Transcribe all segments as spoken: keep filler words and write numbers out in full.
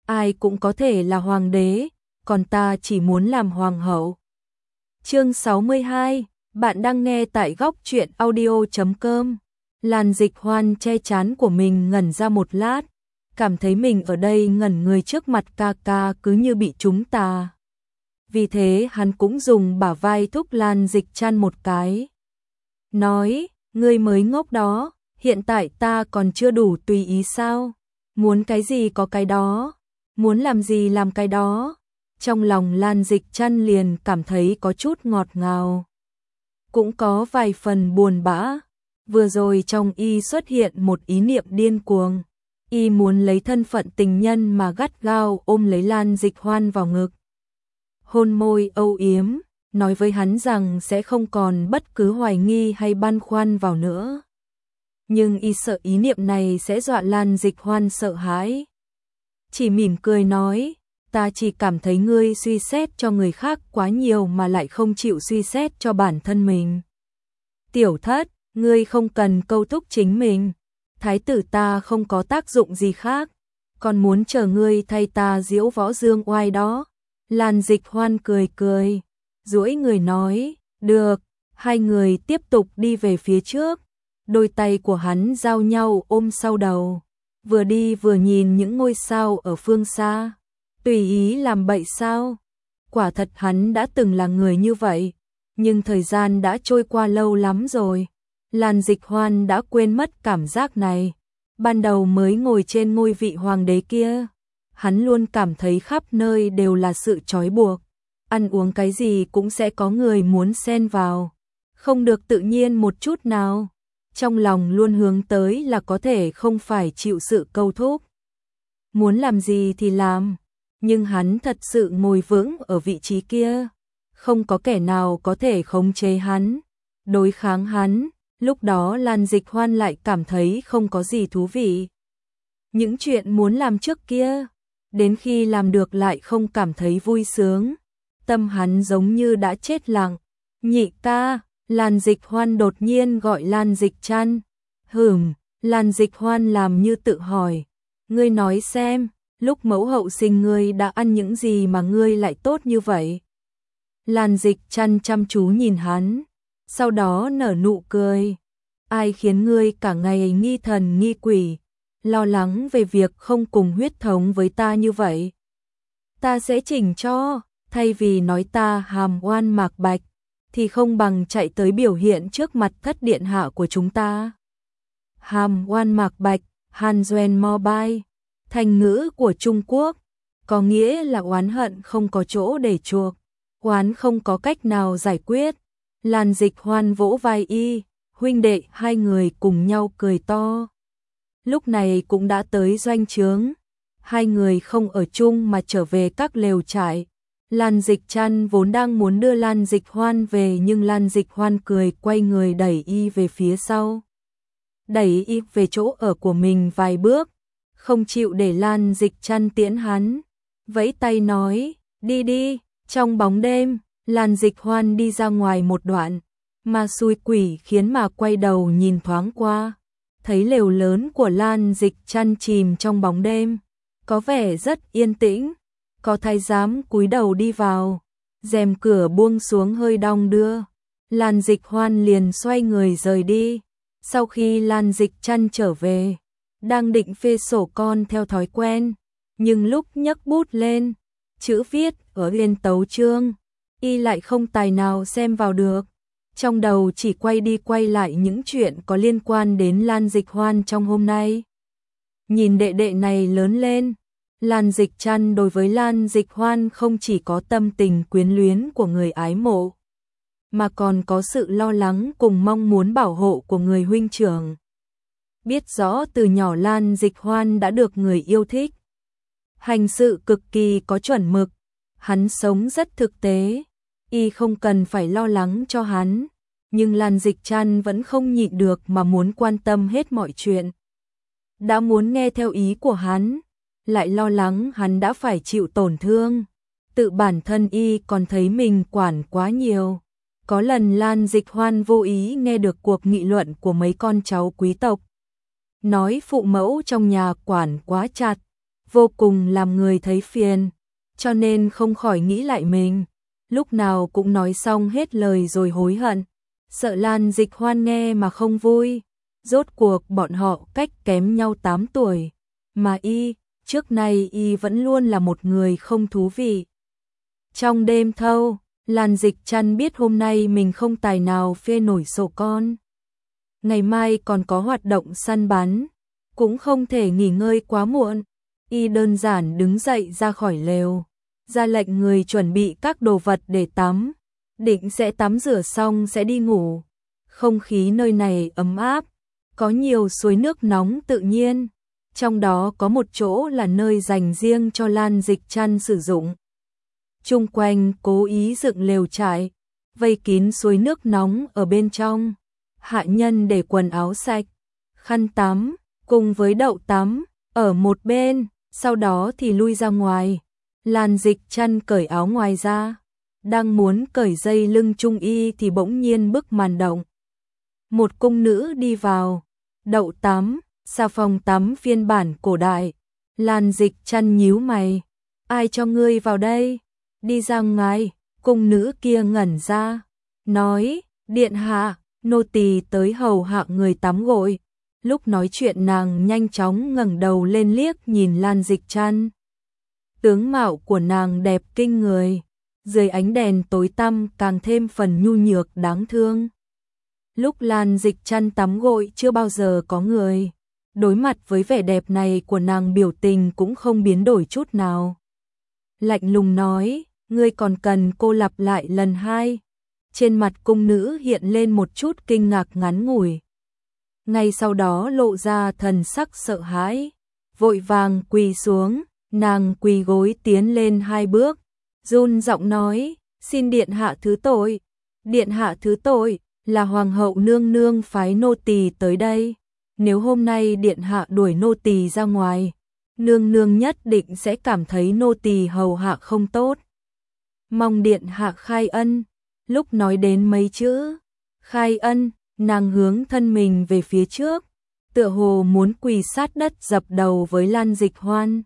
ai cũng có thể là hoàng đế, còn ta chỉ muốn làm hoàng hậu. Chương sáu mươi hai, bạn đang nghe tại góc truyện audio chấm com. Lan Dịch Hoan che trán của mình ngẩn ra một lát, cảm thấy mình ở đây ngẩn người trước mặt ca ca cứ như bị trúng tà. Vì thế hắn cũng dùng bả vai thúc Lan Dịch Trăn một cái. Nói, ngươi mới ngốc đó, hiện tại ta còn chưa đủ tùy ý sao? Muốn cái gì có cái đó, muốn làm gì làm cái đó. Trong lòng Lan Dịch Trăn liền cảm thấy có chút ngọt ngào. Cũng có vài phần buồn bã. Vừa rồi trong y xuất hiện một ý niệm điên cuồng. Y muốn lấy thân phận tình nhân mà gắt gao ôm lấy Lan Dịch Hoan vào ngực. Hôn môi âu yếm, nói với hắn rằng sẽ không còn bất cứ hoài nghi hay băn khoăn vào nữa. Nhưng y sợ ý niệm này sẽ dọa Lan Dịch Hoan sợ hãi. Chỉ mỉm cười nói, ta chỉ cảm thấy ngươi suy xét cho người khác quá nhiều mà lại không chịu suy xét cho bản thân mình. Tiểu thất, ngươi không cần câu thúc chính mình. Thái tử ta không có tác dụng gì khác, còn muốn chờ ngươi thay ta diễu võ dương oai đó. Lan Dịch Hoan cười cười, duỗi người nói, được. Hai người tiếp tục đi về phía trước. Đôi tay của hắn giao nhau ôm sau đầu, vừa đi vừa nhìn những ngôi sao ở phương xa. Tùy ý làm bậy sao? Quả thật hắn đã từng là người như vậy, nhưng thời gian đã trôi qua lâu lắm rồi. Lan Dịch Hoan đã quên mất cảm giác này. Ban đầu mới ngồi trên ngôi vị hoàng đế kia, hắn luôn cảm thấy khắp nơi đều là sự trói buộc. Ăn uống cái gì cũng sẽ có người muốn xen vào, không được tự nhiên một chút nào. Trong lòng luôn hướng tới là có thể không phải chịu sự câu thúc. Muốn làm gì thì làm, nhưng hắn thật sự ngồi vững ở vị trí kia. Không có kẻ nào có thể khống chế hắn, đối kháng hắn. Lúc đó Lan Dịch Hoan lại cảm thấy không có gì thú vị. Những chuyện muốn làm trước kia, đến khi làm được lại không cảm thấy vui sướng. Tâm hắn giống như đã chết lặng. Nhị ca, Lan Dịch Hoan đột nhiên gọi Lan Dịch Trăn. Hửm, Lan Dịch Hoan làm như tự hỏi. Ngươi nói xem, lúc mẫu hậu sinh ngươi đã ăn những gì mà ngươi lại tốt như vậy? Lan Dịch Trăn chăm chú nhìn hắn, sau đó nở nụ cười. Ai khiến ngươi cả ngày nghi thần nghi quỷ, lo lắng về việc không cùng huyết thống với ta như vậy? Ta sẽ chỉnh cho, thay vì nói ta hàm oan mạc bạch, thì không bằng chạy tới biểu hiện trước mặt thất điện hạ của chúng ta. Hàm oan mạc bạch, Han Duen Mobile, thành ngữ của Trung Quốc, có nghĩa là oán hận không có chỗ để chuộc, oán không có cách nào giải quyết. Lan Dịch Hoan vỗ vai y, huynh đệ hai người cùng nhau cười to. Lúc này cũng đã tới doanh trướng, hai người không ở chung mà trở về các lều trại. Lan Dịch Trăn vốn đang muốn đưa Lan Dịch Hoan về, nhưng Lan Dịch Hoan cười quay người đẩy y về phía sau. Đẩy y về chỗ ở của mình vài bước, không chịu để Lan Dịch Trăn tiễn hắn. Vẫy tay nói, đi đi. Trong bóng đêm, Lan Dịch Hoan đi ra ngoài một đoạn, mà xui quỷ khiến mà quay đầu nhìn thoáng qua. Thấy lều lớn của Lan Dịch Trăn chìm trong bóng đêm, có vẻ rất yên tĩnh. Có thái giám cúi đầu đi vào, rèm cửa buông xuống hơi đong đưa. Lan Dịch Hoan liền xoay người rời đi. Sau khi Lan Dịch Trăn trở về, đang định phê sổ con theo thói quen, nhưng lúc nhấc bút lên, chữ viết ở liên tấu chương, y lại không tài nào xem vào được. Trong đầu chỉ quay đi quay lại những chuyện có liên quan đến Lan Dịch Hoan trong hôm nay. Nhìn đệ đệ này lớn lên, Lan Dịch Trăn đối với Lan Dịch Hoan không chỉ có tâm tình quyến luyến của người ái mộ, mà còn có sự lo lắng cùng mong muốn bảo hộ của người huynh trưởng. Biết rõ từ nhỏ Lan Dịch Hoan đã được người yêu thích, hành sự cực kỳ có chuẩn mực, hắn sống rất thực tế, y không cần phải lo lắng cho hắn, nhưng Lan Dịch Trăn vẫn không nhịn được mà muốn quan tâm hết mọi chuyện. Đã muốn nghe theo ý của hắn, lại lo lắng hắn đã phải chịu tổn thương. Tự bản thân y còn thấy mình quản quá nhiều. Có lần Lan Dịch Hoan vô ý nghe được cuộc nghị luận của mấy con cháu quý tộc, nói phụ mẫu trong nhà quản quá chặt, vô cùng làm người thấy phiền, cho nên không khỏi nghĩ lại mình, lúc nào cũng nói xong hết lời rồi hối hận, sợ Lan Dịch Hoan nghe mà không vui, rốt cuộc bọn họ cách kém nhau tám tuổi, mà y, trước nay y vẫn luôn là một người không thú vị. Trong đêm thâu, Lan Dịch Trăn biết hôm nay mình không tài nào phê nổi sổ con. Ngày mai còn có hoạt động săn bắn, cũng không thể nghỉ ngơi quá muộn. Y đơn giản đứng dậy ra khỏi lều, ra lệnh người chuẩn bị các đồ vật để tắm. Định sẽ tắm rửa xong sẽ đi ngủ. Không khí nơi này ấm áp, có nhiều suối nước nóng tự nhiên. Trong đó có một chỗ là nơi dành riêng cho Lan Dịch Trăn sử dụng. Chung quanh cố ý dựng lều trại, vây kín suối nước nóng ở bên trong. Hạ nhân để quần áo sạch, khăn tắm, cùng với đậu tắm, ở một bên, sau đó thì lui ra ngoài. Lan Dịch Trăn cởi áo ngoài ra, đang muốn cởi dây lưng trung y thì bỗng nhiên bức màn động. Một cung nữ đi vào, đậu tắm, xà phòng tắm phiên bản cổ đại. Lan Dịch Trăn nhíu mày, ai cho ngươi vào đây? Đi ra ngoài. Cung nữ kia ngẩn ra, nói, điện hạ, nô tỳ tới hầu hạ người tắm gội. Lúc nói chuyện nàng nhanh chóng ngẩng đầu lên liếc nhìn Lan Dịch Trăn. Tướng mạo của nàng đẹp kinh người, dưới ánh đèn tối tăm càng thêm phần nhu nhược đáng thương. Lúc Lan Dịch Trăn tắm gội chưa bao giờ có người, đối mặt với vẻ đẹp này của nàng biểu tình cũng không biến đổi chút nào. Lạnh lùng nói, ngươi còn cần cô lặp lại lần hai. Trên mặt cung nữ hiện lên một chút kinh ngạc ngắn ngủi. Ngay sau đó lộ ra thần sắc sợ hãi, vội vàng quỳ xuống, nàng quỳ gối tiến lên hai bước, run giọng nói, xin điện hạ thứ tội, điện hạ thứ tội, là hoàng hậu nương nương phái nô tỳ tới đây, nếu hôm nay điện hạ đuổi nô tỳ ra ngoài, nương nương nhất định sẽ cảm thấy nô tỳ hầu hạ không tốt. Mong điện hạ khai ân. Lúc nói đến mấy chữ khai ân, nàng hướng thân mình về phía trước, tựa hồ muốn quỳ sát đất dập đầu với Lan Dịch Hoan.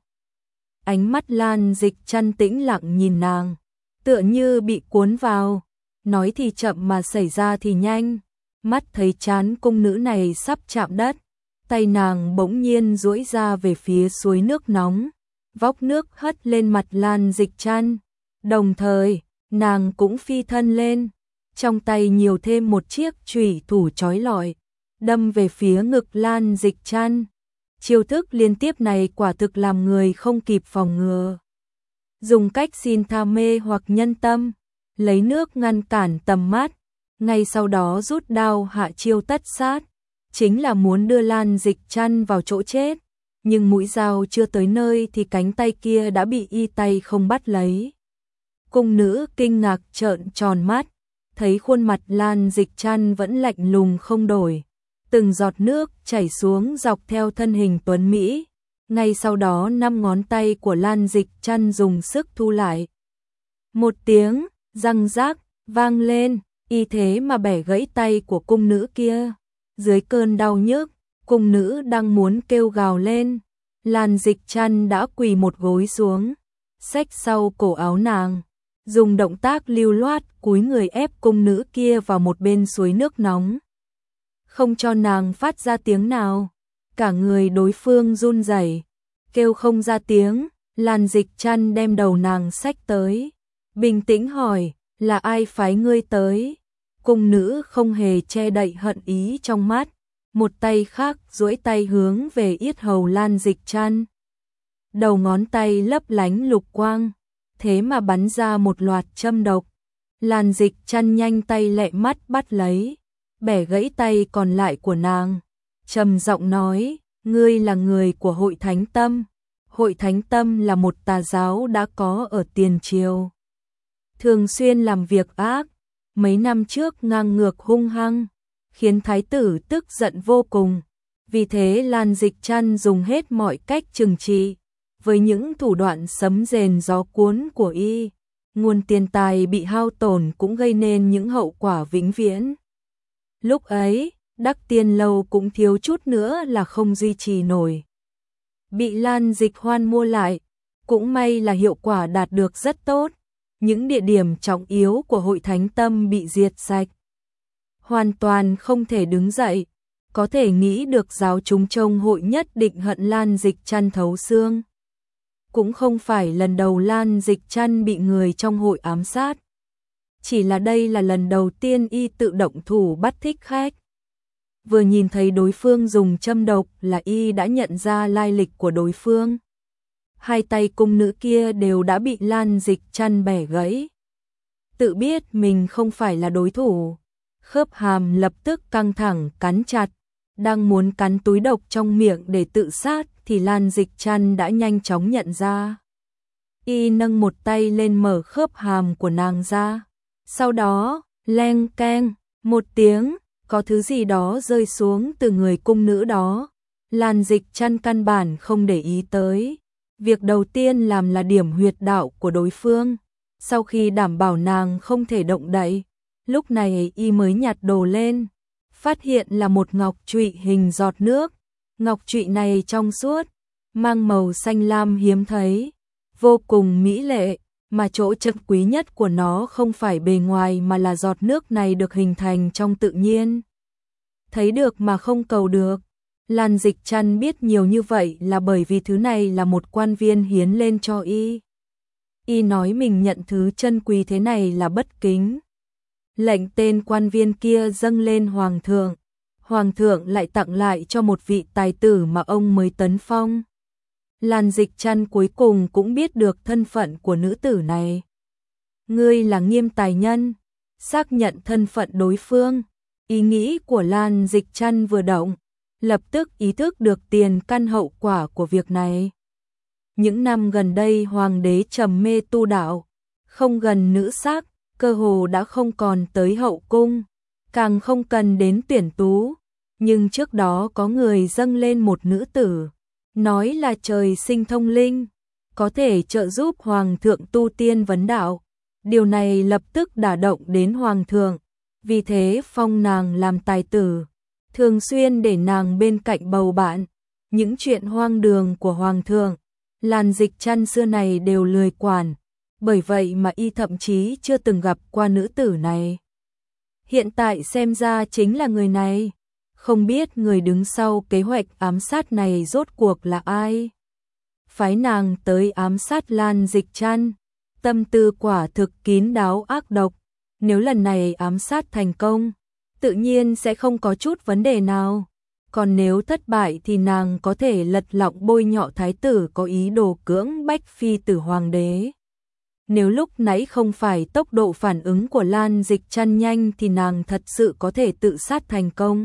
Ánh mắt Lan Dịch Trăn tĩnh lặng nhìn nàng, tựa như bị cuốn vào, nói thì chậm mà xảy ra thì nhanh. Mắt thấy trán cung nữ này sắp chạm đất, tay nàng bỗng nhiên duỗi ra về phía suối nước nóng, vóc nước hất lên mặt Lan Dịch Trăn, đồng thời nàng cũng phi thân lên, trong tay nhiều thêm một chiếc chủy thủ chói lọi, đâm về phía ngực Lan Dịch Trăn. Chiêu thức liên tiếp này quả thực làm người không kịp phòng ngừa. Dùng cách xin tha mê hoặc nhân tâm, lấy nước ngăn cản tầm mắt, ngay sau đó rút đao hạ chiêu tất sát, chính là muốn đưa Lan Dịch Trăn vào chỗ chết, nhưng mũi dao chưa tới nơi thì cánh tay kia đã bị y tay không bắt lấy. Cung nữ kinh ngạc trợn tròn mắt, thấy khuôn mặt Lan Dịch Trăn vẫn lạnh lùng không đổi, từng giọt nước chảy xuống dọc theo thân hình tuấn mỹ, ngay sau đó năm ngón tay của Lan Dịch Trăn dùng sức thu lại. Một tiếng răng rác vang lên, y thế mà bẻ gãy tay của cung nữ kia. Dưới cơn đau nhức, cung nữ đang muốn kêu gào lên, Lan Dịch Trăn đã quỳ một gối xuống, xách sau cổ áo nàng, dùng động tác lưu loát cúi người ép cung nữ kia vào một bên suối nước nóng, không cho nàng phát ra tiếng nào. Cả người đối phương run rẩy, kêu không ra tiếng. Lan Dịch Trăn đem đầu nàng xách tới, bình tĩnh hỏi, là ai phái ngươi tới? Cung nữ không hề che đậy hận ý trong mắt, một tay khác duỗi tay hướng về yết hầu Lan Dịch Trăn. Đầu ngón tay lấp lánh lục quang, thế mà bắn ra một loạt châm độc. Lan Dịch Trăn nhanh tay lẹ mắt bắt lấy, bẻ gãy tay còn lại của nàng, trầm giọng nói, ngươi là người của Hội Thánh Tâm. Hội Thánh Tâm là một tà giáo đã có ở tiền triều, thường xuyên làm việc ác, mấy năm trước ngang ngược hung hăng, khiến thái tử tức giận vô cùng. Vì thế Lan Dịch Trăn dùng hết mọi cách trừng trị, với những thủ đoạn sấm rền gió cuốn của y, nguồn tiền tài bị hao tổn cũng gây nên những hậu quả vĩnh viễn. Lúc ấy, Đắc Tiên Lâu cũng thiếu chút nữa là không duy trì nổi. bị Lan Dịch Hoan mua lại. Cũng may là hiệu quả đạt được rất tốt. Những địa điểm trọng yếu của hội thánh tâm bị diệt sạch. Hoàn toàn không thể đứng dậy. Có thể nghĩ được giáo chúng trông hội nhất định hận Lan Dịch Trăn thấu xương. Cũng không phải lần đầu Lan Dịch Trăn bị người trong hội ám sát. Chỉ là đây là lần đầu tiên y tự động thủ bắt thích khách. Vừa nhìn thấy đối phương dùng châm độc là y đã nhận ra lai lịch của đối phương. Hai tay cung nữ kia đều đã bị Lan Dịch Trăn bẻ gãy. Tự biết mình không phải là đối thủ, khớp hàm lập tức căng thẳng cắn chặt, đang muốn cắn túi độc trong miệng để tự sát thì Lan Dịch Trăn đã nhanh chóng nhận ra. Y nâng một tay lên mở khớp hàm của nàng ra. Sau đó, leng keng, một tiếng, có thứ gì đó rơi xuống từ người cung nữ đó. Lan Dịch Trăn căn bản không để ý tới. Việc đầu tiên làm là điểm huyệt đạo của đối phương. Sau khi đảm bảo nàng không thể động đậy, lúc này y mới nhặt đồ lên. Phát hiện là một ngọc trụy hình giọt nước. Ngọc trụy này trong suốt, mang màu xanh lam hiếm thấy, vô cùng mỹ lệ. Mà chỗ chân quý nhất của nó không phải bề ngoài mà là giọt nước này được hình thành trong tự nhiên. Thấy được mà không cầu được. Lan Dịch Trăn biết nhiều như vậy là bởi vì thứ này là một quan viên hiến lên cho y. Y nói mình nhận thứ chân quý thế này là bất kính. Lệnh tên quan viên kia dâng lên hoàng thượng. Hoàng thượng lại tặng lại cho một vị tài tử mà ông mới tấn phong. Lan Dịch Trăn cuối cùng cũng biết được thân phận của nữ tử này. Ngươi là Nghiêm tài nhân. Xác nhận thân phận đối phương. Ý nghĩ của Lan Dịch Trăn vừa động, lập tức ý thức được tiền căn hậu quả của việc này. Những năm gần đây hoàng đế trầm mê tu đạo, không gần nữ sắc, cơ hồ đã không còn tới hậu cung, càng không cần đến tuyển tú. Nhưng trước đó có người dâng lên một nữ tử, nói là trời sinh thông linh, có thể trợ giúp hoàng thượng tu tiên vấn đạo. Điều này lập tức đả động đến hoàng thượng, vì thế phong nàng làm tài tử, thường xuyên để nàng bên cạnh bầu bạn. Những chuyện hoang đường của hoàng thượng, Lan Dịch Trăn xưa này đều lười quản, bởi vậy mà y thậm chí chưa từng gặp qua nữ tử này. Hiện tại xem ra chính là người này. Không biết người đứng sau kế hoạch ám sát này rốt cuộc là ai? Phái nàng tới ám sát Lan Dịch Trăn, tâm tư quả thực kín đáo ác độc. Nếu lần này ám sát thành công, tự nhiên sẽ không có chút vấn đề nào. Còn nếu thất bại thì nàng có thể lật lọng bôi nhọ thái tử có ý đồ cưỡng bách phi tử hoàng đế. Nếu lúc nãy không phải tốc độ phản ứng của Lan Dịch Trăn nhanh thì nàng thật sự có thể tự sát thành công.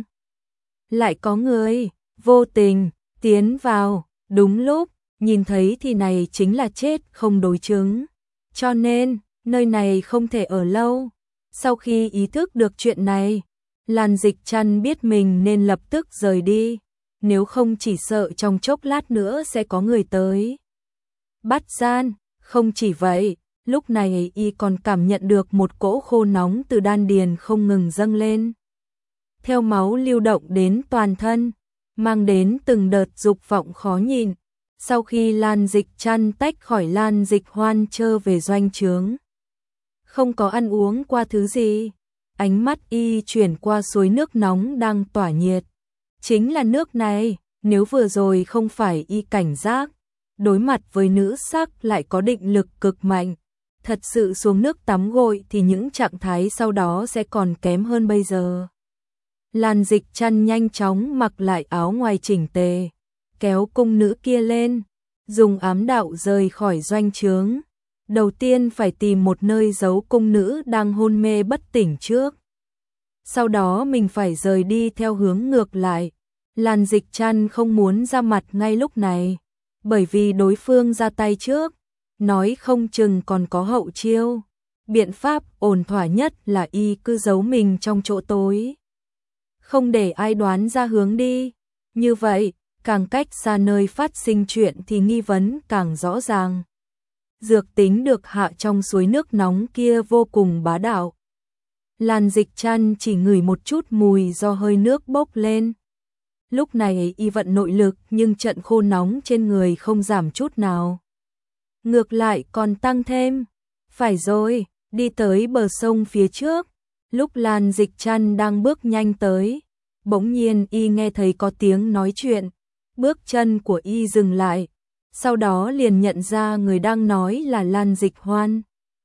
Lại có người vô tình tiến vào đúng lúc, nhìn thấy thì này chính là chết không đối chứng. Cho nên, nơi này không thể ở lâu. Sau khi ý thức được chuyện này, Lan Dịch Trăn biết mình nên lập tức rời đi, nếu không chỉ sợ trong chốc lát nữa sẽ có người tới bắt gian. Không chỉ vậy, lúc này y còn cảm nhận được một cỗ khô nóng từ đan điền không ngừng dâng lên, theo máu lưu động đến toàn thân, mang đến từng đợt dục vọng khó nhịn. Sau khi Lan Dịch Trăn tách khỏi Lan Dịch Hoan trở về doanh trướng, không có ăn uống qua thứ gì, ánh mắt y chuyển qua suối nước nóng đang tỏa nhiệt. Chính là nước này, nếu vừa rồi không phải y cảnh giác, đối mặt với nữ sắc lại có định lực cực mạnh, thật sự xuống nước tắm gội thì những trạng thái sau đó sẽ còn kém hơn bây giờ. Lan Dịch Trăn nhanh chóng mặc lại áo ngoài chỉnh tề, kéo cung nữ kia lên, dùng ám đạo rời khỏi doanh trướng. Đầu tiên phải tìm một nơi giấu cung nữ đang hôn mê bất tỉnh trước. Sau đó mình phải rời đi theo hướng ngược lại. Lan Dịch Trăn không muốn ra mặt ngay lúc này, bởi vì đối phương ra tay trước, nói không chừng còn có hậu chiêu. Biện pháp ổn thỏa nhất là y cứ giấu mình trong chỗ tối, không để ai đoán ra hướng đi. Như vậy, càng cách xa nơi phát sinh chuyện thì nghi vấn càng rõ ràng. Dược tính được hạ trong suối nước nóng kia vô cùng bá đạo. Lan Dịch Trăn chỉ ngửi một chút mùi do hơi nước bốc lên. Lúc này y vận nội lực nhưng trận khô nóng trên người không giảm chút nào. Ngược lại còn tăng thêm. Phải rồi, đi tới bờ sông phía trước. Lúc Lan Dịch Trăn đang bước nhanh tới, bỗng nhiên y nghe thấy có tiếng nói chuyện. Bước chân của y dừng lại. Sau đó liền nhận ra người đang nói là Lan Dịch Hoan.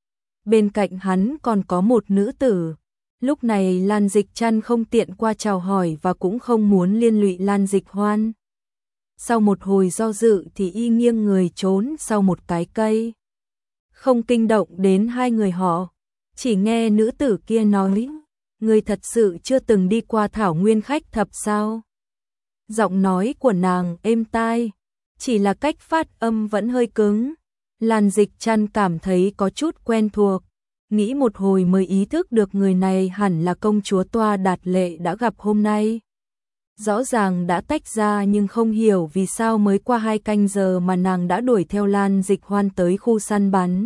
Bên cạnh hắn còn có một nữ tử. Lúc này Lan Dịch Trăn không tiện qua chào hỏi và cũng không muốn liên lụy Lan Dịch Hoan. Sau một hồi do dự thì y nghiêng người trốn sau một cái cây. Không kinh động đến hai người họ. Chỉ nghe nữ tử kia nói, người thật sự chưa từng đi qua thảo nguyên khách thập sao? Giọng nói của nàng êm tai, chỉ là cách phát âm vẫn hơi cứng. Lan Dịch Trăn cảm thấy có chút quen thuộc, nghĩ một hồi mới ý thức được người này hẳn là công chúa Toa Đạt Lệ đã gặp hôm nay. Rõ ràng đã tách ra nhưng không hiểu vì sao mới qua hai canh giờ mà nàng đã đuổi theo Lan Dịch Hoan tới khu săn bắn.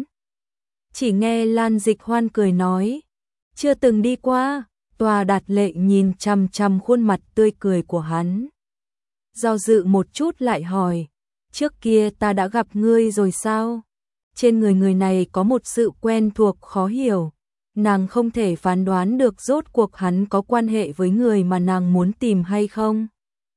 Chỉ nghe Lan Dịch Hoan cười nói, chưa từng đi qua. Toa Đạt Lệ nhìn chằm chằm khuôn mặt tươi cười của hắn. Do dự một chút lại hỏi, trước kia ta đã gặp ngươi rồi sao? Trên người người này có một sự quen thuộc khó hiểu. Nàng không thể phán đoán được rốt cuộc hắn có quan hệ với người mà nàng muốn tìm hay không.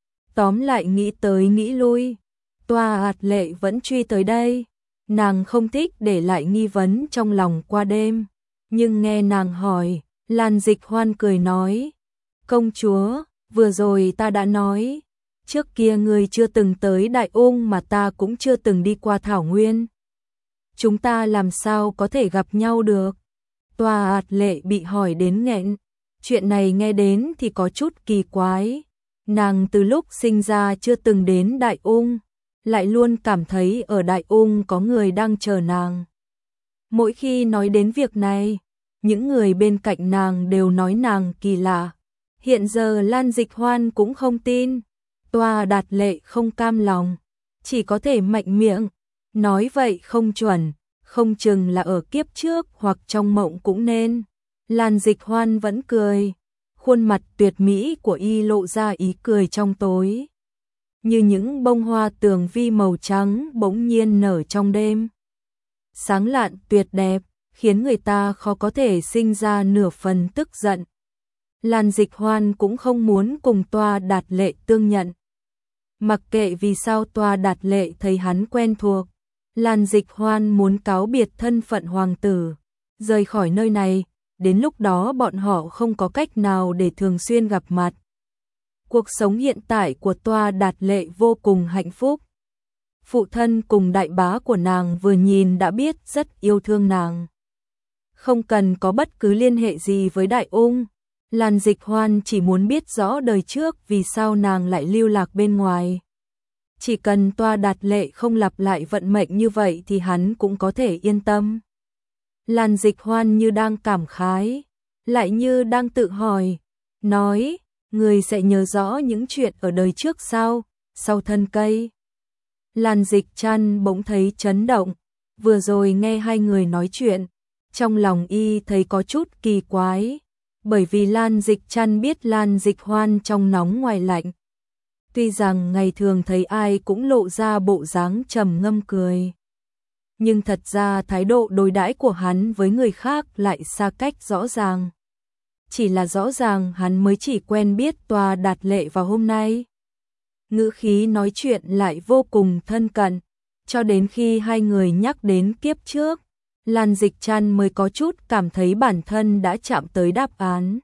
Tóm lại nghĩ tới nghĩ lui, Toa Đạt Lệ vẫn truy tới đây. Nàng không thích để lại nghi vấn trong lòng qua đêm. Nhưng nghe nàng hỏi, Lan Dịch Hoan cười nói, công chúa, vừa rồi ta đã nói, trước kia ngươi chưa từng tới Đại Ung mà ta cũng chưa từng đi qua Thảo Nguyên. Chúng ta làm sao có thể gặp nhau được? Toa Đạt Lệ bị hỏi đến nghẹn. Chuyện này nghe đến thì có chút kỳ quái. Nàng từ lúc sinh ra chưa từng đến Đại Ung, lại luôn cảm thấy ở Đại Ung có người đang chờ nàng. Mỗi khi nói đến việc này, những người bên cạnh nàng đều nói nàng kỳ lạ. Hiện giờ Lan Dịch Hoan cũng không tin. Toa Đạt Lệ không cam lòng, chỉ có thể mạnh miệng. Nói vậy không chuẩn, không chừng là ở kiếp trước hoặc trong mộng cũng nên. Lan Dịch Hoan vẫn cười. Khuôn mặt tuyệt mỹ của y lộ ra ý cười trong tối. Như những bông hoa tường vi màu trắng bỗng nhiên nở trong đêm. Sáng lạn tuyệt đẹp, khiến người ta khó có thể sinh ra nửa phần tức giận. Lan Dịch Hoan cũng không muốn cùng Toa Đạt Lệ tương nhận. Mặc kệ vì sao Toa Đạt Lệ thấy hắn quen thuộc, Lan Dịch Hoan muốn cáo biệt thân phận hoàng tử, rời khỏi nơi này, đến lúc đó bọn họ không có cách nào để thường xuyên gặp mặt. Cuộc sống hiện tại của Toa Đạt Lệ vô cùng hạnh phúc. Phụ thân cùng đại bá của nàng vừa nhìn đã biết rất yêu thương nàng. Không cần có bất cứ liên hệ gì với Đại Ung, Lan Dịch Hoan chỉ muốn biết rõ đời trước vì sao nàng lại lưu lạc bên ngoài. Chỉ cần Toa Đạt Lệ không lặp lại vận mệnh như vậy thì hắn cũng có thể yên tâm. Lan Dịch Hoan như đang cảm khái, lại như đang tự hỏi, nói, người sẽ nhớ rõ những chuyện ở đời trước sao, sau thân cây. Lan Dịch Trăn bỗng thấy chấn động, vừa rồi nghe hai người nói chuyện, trong lòng y thấy có chút kỳ quái, bởi vì Lan Dịch Trăn biết Lan Dịch Hoan trong nóng ngoài lạnh. Tuy rằng ngày thường thấy ai cũng lộ ra bộ dáng trầm ngâm cười, nhưng thật ra thái độ đối đãi của hắn với người khác lại xa cách rõ ràng. Chỉ là rõ ràng hắn mới chỉ quen biết Toa Đạt Lệ vào hôm nay. Ngữ khí nói chuyện lại vô cùng thân cận, cho đến khi hai người nhắc đến kiếp trước, Lan Dịch Trăn mới có chút cảm thấy bản thân đã chạm tới đáp án.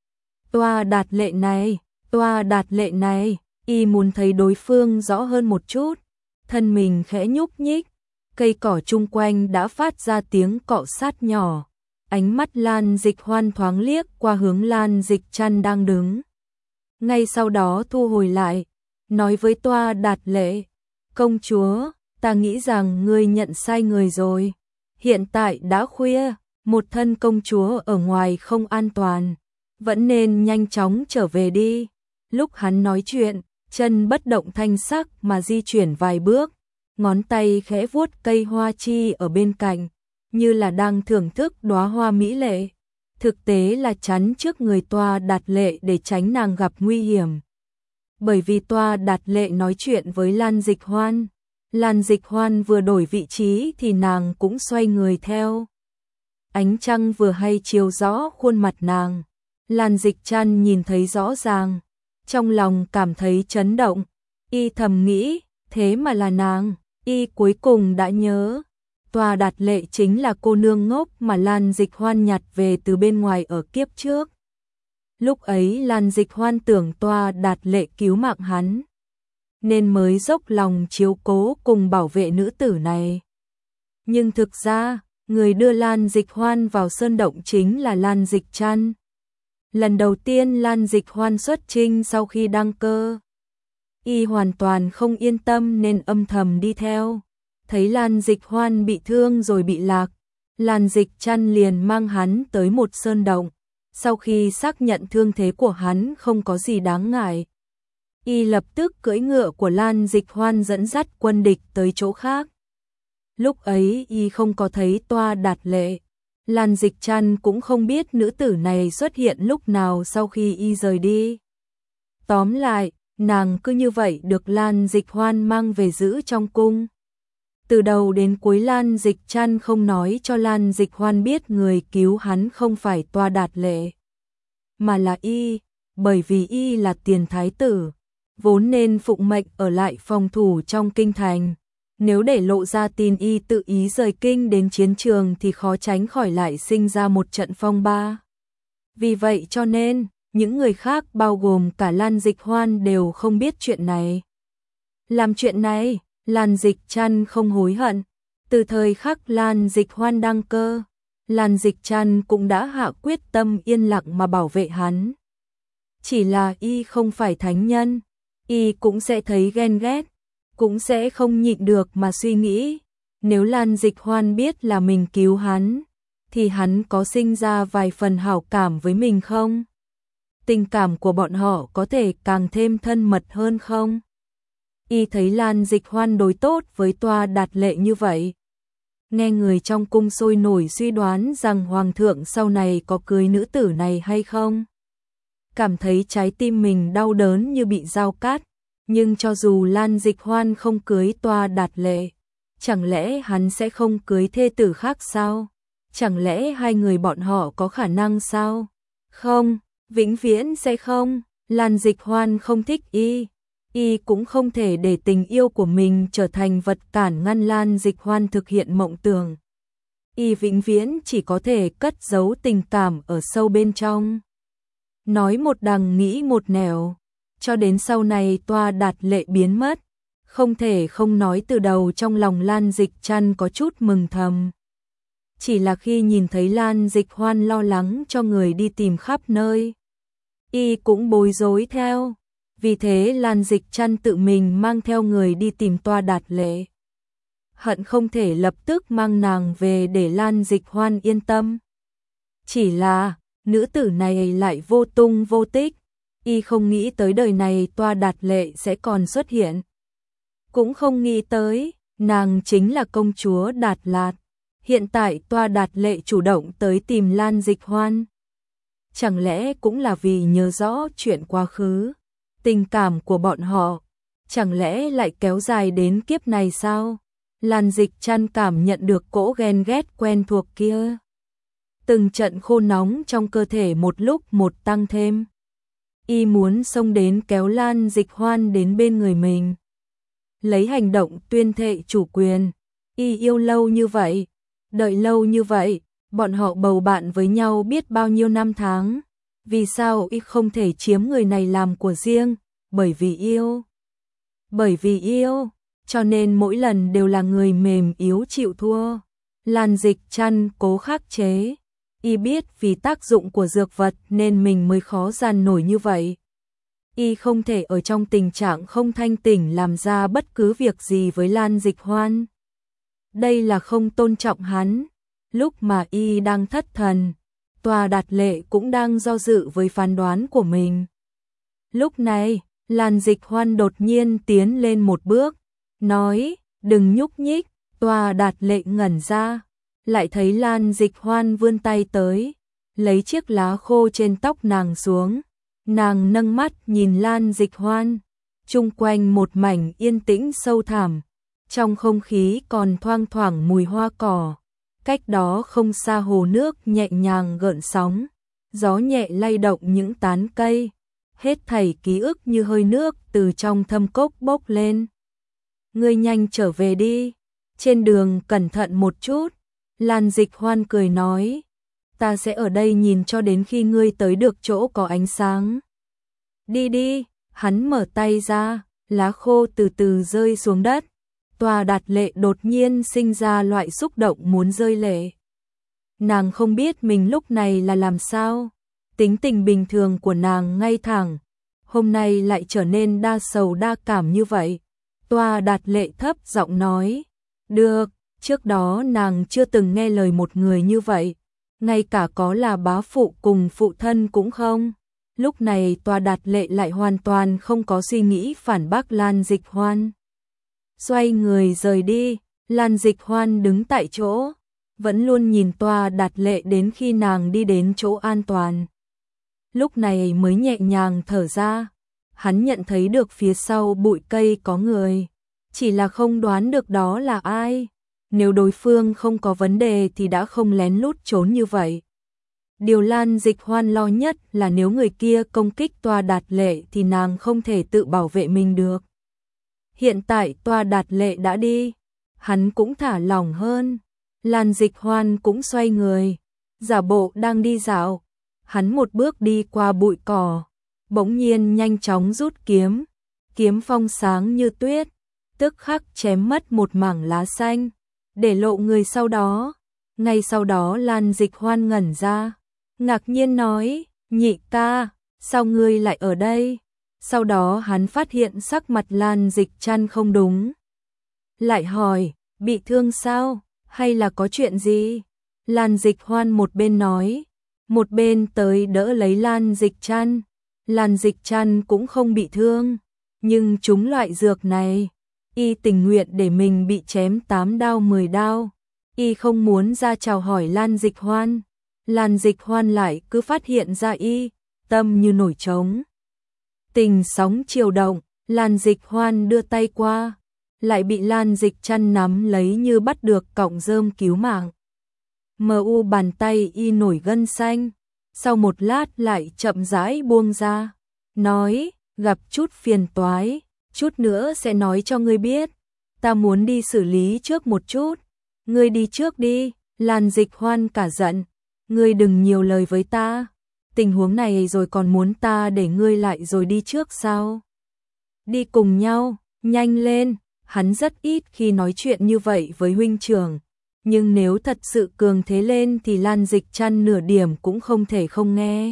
Toa Đạt Lệ này, Toa Đạt Lệ này, y muốn thấy đối phương rõ hơn một chút, thân mình khẽ nhúc nhích, cây cỏ chung quanh đã phát ra tiếng cọ sát nhỏ. Ánh mắt Lan Dịch Hoan thoáng liếc qua hướng Lan Dịch Trăn đang đứng. Ngay sau đó thu hồi lại, nói với Toa Đạt Lệ, công chúa, ta nghĩ rằng ngươi nhận sai người rồi. Hiện tại đã khuya, một thân công chúa ở ngoài không an toàn, vẫn nên nhanh chóng trở về đi. Lúc hắn nói chuyện, chân bất động thanh sắc mà di chuyển vài bước, ngón tay khẽ vuốt cây hoa chi ở bên cạnh, như là đang thưởng thức đóa hoa mỹ lệ. Thực tế là chắn trước người Toa Đạt Lệ để tránh nàng gặp nguy hiểm. bởi vì Toa Đạt Lệ nói chuyện với Lan Dịch Hoan. Lan Dịch Hoan vừa đổi vị trí thì nàng cũng xoay người theo. Ánh trăng vừa hay chiếu rõ khuôn mặt nàng. Lan Dịch Trăn nhìn thấy rõ ràng, trong lòng cảm thấy chấn động. Y thầm nghĩ, thế mà là nàng. Y cuối cùng đã nhớ, Toa Đạt Lệ chính là cô nương ngốc mà Lan Dịch Hoan nhặt về từ bên ngoài ở kiếp trước. Lúc ấy Lan Dịch Hoan tưởng Toa Đạt Lệ cứu mạng hắn, nên mới dốc lòng chiếu cố cùng bảo vệ nữ tử này. Nhưng thực ra, người đưa Lan Dịch Hoan vào sơn động chính là Lan Dịch Trăn. Lần đầu tiên Lan Dịch Hoan xuất chinh sau khi đăng cơ, y hoàn toàn không yên tâm nên âm thầm đi theo. Thấy Lan Dịch Hoan bị thương rồi bị lạc, Lan Dịch Trăn liền mang hắn tới một sơn động. Sau khi xác nhận thương thế của hắn không có gì đáng ngại, y lập tức cưỡi ngựa của Lan Dịch Hoan dẫn dắt quân địch tới chỗ khác. Lúc ấy y không có thấy Toa Đạt Lệ, Lan Dịch Trăn cũng không biết nữ tử này xuất hiện lúc nào sau khi y rời đi. Tóm lại, nàng cứ như vậy được Lan Dịch Hoan mang về giữ trong cung. Từ đầu đến cuối Lan Dịch Trăn không nói cho Lan Dịch Hoan biết người cứu hắn không phải Toa Đạt Lệ, mà là y, bởi vì y là tiền thái tử, vốn nên phụng mệnh ở lại phòng thủ trong kinh thành. Nếu để lộ ra tin y tự ý rời kinh đến chiến trường thì khó tránh khỏi lại sinh ra một trận phong ba. Vì vậy cho nên, những người khác bao gồm cả Lan Dịch Hoan đều không biết chuyện này. Làm chuyện này, Lan Dịch Trăn không hối hận. Từ thời khắc Lan Dịch Hoan đăng cơ, Lan Dịch Trăn cũng đã hạ quyết tâm yên lặng mà bảo vệ hắn. Chỉ là y không phải thánh nhân, y cũng sẽ thấy ghen ghét, cũng sẽ không nhịn được mà suy nghĩ, nếu Lan Dịch Hoan biết là mình cứu hắn, thì hắn có sinh ra vài phần hảo cảm với mình không? Tình cảm của bọn họ có thể càng thêm thân mật hơn không? Y thấy Lan Dịch Hoan đối tốt với Toa Đạt Lệ như vậy, nghe người trong cung sôi nổi suy đoán rằng Hoàng thượng sau này có cưới nữ tử này hay không. Cảm thấy trái tim mình đau đớn như bị dao cát, nhưng cho dù Lan Dịch Hoan không cưới Toa Đạt Lệ, chẳng lẽ hắn sẽ không cưới thê tử khác sao? Chẳng lẽ hai người bọn họ có khả năng sao? Không, vĩnh viễn sẽ không. Lan Dịch Hoan không thích y, y cũng không thể để tình yêu của mình trở thành vật cản ngăn Lan Dịch Hoan thực hiện mộng tưởng. Y vĩnh viễn chỉ có thể cất giấu tình cảm ở sâu bên trong. Nói một đằng nghĩ một nẻo, cho đến sau này Toa Đạt Lệ biến mất, không thể không nói từ đầu trong lòng Lan Dịch Trăn có chút mừng thầm. Chỉ là khi nhìn thấy Lan Dịch Hoan lo lắng cho người đi tìm khắp nơi, y cũng bối rối theo. Vì thế Lan Dịch Trăn tự mình mang theo người đi tìm Toa Đạt Lệ. Hận không thể lập tức mang nàng về để Lan Dịch Hoan yên tâm. Chỉ là, nữ tử này lại vô tung vô tích, y không nghĩ tới đời này Toa Đạt Lệ sẽ còn xuất hiện. Cũng không nghĩ tới, nàng chính là công chúa Đạt Lạt. Hiện tại Toa Đạt Lệ chủ động tới tìm Lan Dịch Hoan. Chẳng lẽ cũng là vì nhớ rõ chuyện quá khứ, tình cảm của bọn họ, chẳng lẽ lại kéo dài đến kiếp này sao? Lan Dịch Trăn cảm nhận được cỗ ghen ghét quen thuộc kia. Từng trận khô nóng trong cơ thể một lúc một tăng thêm. Y muốn xông đến kéo Lan Dịch Hoan đến bên người mình. Lấy hành động tuyên thệ chủ quyền. Y yêu lâu như vậy, đợi lâu như vậy, bọn họ bầu bạn với nhau biết bao nhiêu năm tháng. Vì sao y không thể chiếm người này làm của riêng? Bởi vì yêu. Bởi vì yêu, cho nên mỗi lần đều là người mềm yếu chịu thua. Lan Dịch Trăn cố khắc chế. Y biết vì tác dụng của dược vật nên mình mới khó gian nổi như vậy. Y không thể ở trong tình trạng không thanh tỉnh làm ra bất cứ việc gì với Lan Dịch Hoan. Đây là không tôn trọng hắn. Lúc mà y đang thất thần, Toa Đạt Lệ cũng đang do dự với phán đoán của mình. Lúc này, Lan Dịch Hoan đột nhiên tiến lên một bước, nói, đừng nhúc nhích. Toa Đạt Lệ ngẩn ra, lại thấy Lan Dịch Hoan vươn tay tới, lấy chiếc lá khô trên tóc nàng xuống. Nàng nâng mắt nhìn Lan Dịch Hoan, chung quanh một mảnh yên tĩnh sâu thẳm, trong không khí còn thoang thoảng mùi hoa cỏ, cách đó không xa hồ nước nhẹ nhàng gợn sóng, gió nhẹ lay động những tán cây, hết thảy ký ức như hơi nước từ trong thâm cốc bốc lên. Ngươi nhanh trở về đi, trên đường cẩn thận một chút, Lan Dịch Hoan cười nói, ta sẽ ở đây nhìn cho đến khi ngươi tới được chỗ có ánh sáng. Đi đi, hắn mở tay ra, lá khô từ từ rơi xuống đất. Tòa Đạt Lệ đột nhiên sinh ra loại xúc động muốn rơi lệ. Nàng không biết mình lúc này là làm sao, tính tình bình thường của nàng ngay thẳng, hôm nay lại trở nên đa sầu đa cảm như vậy. Tòa Đạt Lệ thấp giọng nói, được, trước đó nàng chưa từng nghe lời một người như vậy, ngay cả có là bá phụ cùng phụ thân cũng không. Lúc này Tòa Đạt Lệ lại hoàn toàn không có suy nghĩ phản bác Lan Dịch Hoan. Xoay người rời đi, Lan Dịch Hoan đứng tại chỗ, vẫn luôn nhìn Tòa Đạt Lệ đến khi nàng đi đến chỗ an toàn. Lúc này mới nhẹ nhàng thở ra, hắn nhận thấy được phía sau bụi cây có người, chỉ là không đoán được đó là ai. Nếu đối phương không có vấn đề thì đã không lén lút trốn như vậy. Điều Lan Dịch Hoan lo nhất là nếu người kia công kích Tòa Đạt Lệ thì nàng không thể tự bảo vệ mình được. Hiện tại Tòa Đạt Lệ đã đi, hắn cũng thả lỏng hơn. Lan Dịch Hoan cũng xoay người, giả bộ đang đi dạo. Hắn một bước đi qua bụi cỏ, bỗng nhiên nhanh chóng rút kiếm, kiếm phong sáng như tuyết, tức khắc chém mất một mảng lá xanh, để lộ người sau đó. Ngay sau đó Lan Dịch Hoan ngẩn ra, ngạc nhiên nói, nhị ca, sao ngươi lại ở đây? Sau đó hắn phát hiện sắc mặt Lan Dịch Trăn không đúng. Lại hỏi, bị thương sao? Hay là có chuyện gì? Lan Dịch Hoan một bên nói, một bên tới đỡ lấy Lan Dịch Trăn. Lan Dịch Trăn cũng không bị thương, nhưng chúng loại dược này, y tình nguyện để mình bị chém tám đao mười đao. Y không muốn ra chào hỏi Lan Dịch Hoan. Lan Dịch Hoan lại cứ phát hiện ra y, tâm như nổi trống. Tình sóng chiều động, Lan Dịch Hoan đưa tay qua, lại bị Lan Dịch Trăn nắm lấy như bắt được cọng rơm cứu mạng. Mờ u bàn tay y nổi gân xanh, sau một lát lại chậm rãi buông ra, nói, gặp chút phiền toái, chút nữa sẽ nói cho ngươi biết, ta muốn đi xử lý trước một chút, ngươi đi trước đi. Lan Dịch Hoan cả giận, ngươi đừng nhiều lời với ta, tình huống này rồi còn muốn ta để ngươi lại rồi đi trước sao? Đi cùng nhau, nhanh lên. Hắn rất ít khi nói chuyện như vậy với huynh trưởng, nhưng nếu thật sự cường thế lên thì Lan Dịch Trăn nửa điểm cũng không thể không nghe.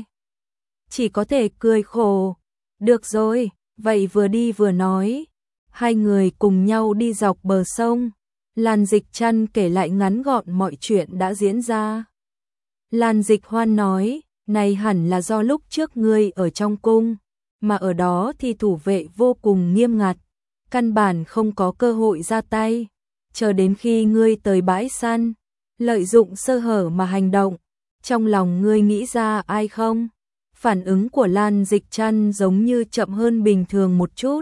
Chỉ có thể cười khổ. Được rồi, vậy vừa đi vừa nói. Hai người cùng nhau đi dọc bờ sông. Lan Dịch Trăn kể lại ngắn gọn mọi chuyện đã diễn ra. Lan Dịch Hoan nói, này hẳn là do lúc trước ngươi ở trong cung, mà ở đó thì thủ vệ vô cùng nghiêm ngặt, căn bản không có cơ hội ra tay, chờ đến khi ngươi tới bãi săn, lợi dụng sơ hở mà hành động. Trong lòng ngươi nghĩ ra ai không? Phản ứng của Lan Dịch Trăn giống như chậm hơn bình thường một chút.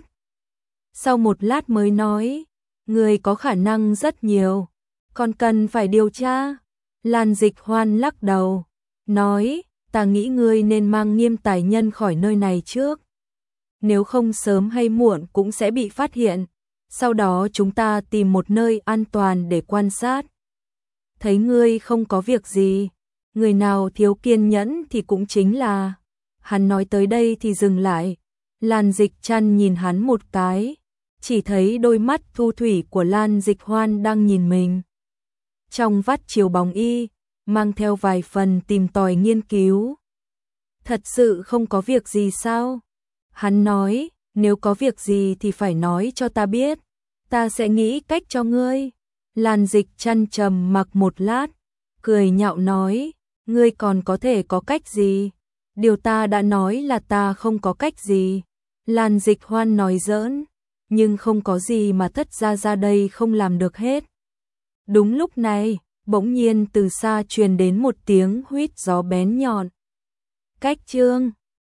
Sau một lát mới nói, ngươi có khả năng rất nhiều, còn cần phải điều tra. Lan Dịch Hoan lắc đầu, nói, ta nghĩ ngươi nên mang Nghiêm Tài Nhân khỏi nơi này trước. Nếu không sớm hay muộn cũng sẽ bị phát hiện, sau đó chúng ta tìm một nơi an toàn để quan sát. Thấy ngươi không có việc gì, người nào thiếu kiên nhẫn thì cũng chính là. Hắn nói tới đây thì dừng lại. Lan Dịch Trăn nhìn hắn một cái, chỉ thấy đôi mắt thu thủy của Lan Dịch Hoan đang nhìn mình. Trong vắt chiều bóng y, mang theo vài phần tìm tòi nghiên cứu. Thật sự không có việc gì sao? Hắn nói, nếu có việc gì thì phải nói cho ta biết, ta sẽ nghĩ cách cho ngươi. Lan Dịch Trăn trầm mặc một lát, cười nhạo nói, ngươi còn có thể có cách gì? Điều ta đã nói là ta không có cách gì. Lan Dịch Hoan nói giỡn, nhưng không có gì mà thất gia ra đây không làm được hết. Đúng lúc này, bỗng nhiên từ xa truyền đến một tiếng huýt gió bén nhọn. Cách chương